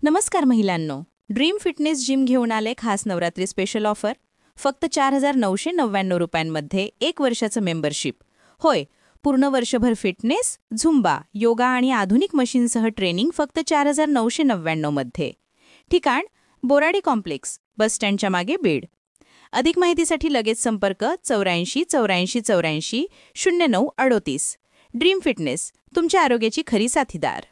नमस्कार महिलांनो. Dream fitness gym घेऊन आले खास नवरात्री स्पेशल ऑफर. फक्त 4,999 रुपयांमध्ये 1 वर्षाचं मेंबरशिप. होय, पूर्ण वर्षभर फिटनेस, झुंबा, योगा आणि आधुनिक मशीनसह ट्रेनिंग फक्त 4,999 मध्ये. ठिकाण बोराडी कॉम्प्लेक्स, बस स्टँडच्या मागे, बीड. अधिक माहितीसाठी लगेच संपर्क 84 84 84 09 38. ड्रीम फिटनेस, तुमच्या आरोग्याची खरी साथीदार.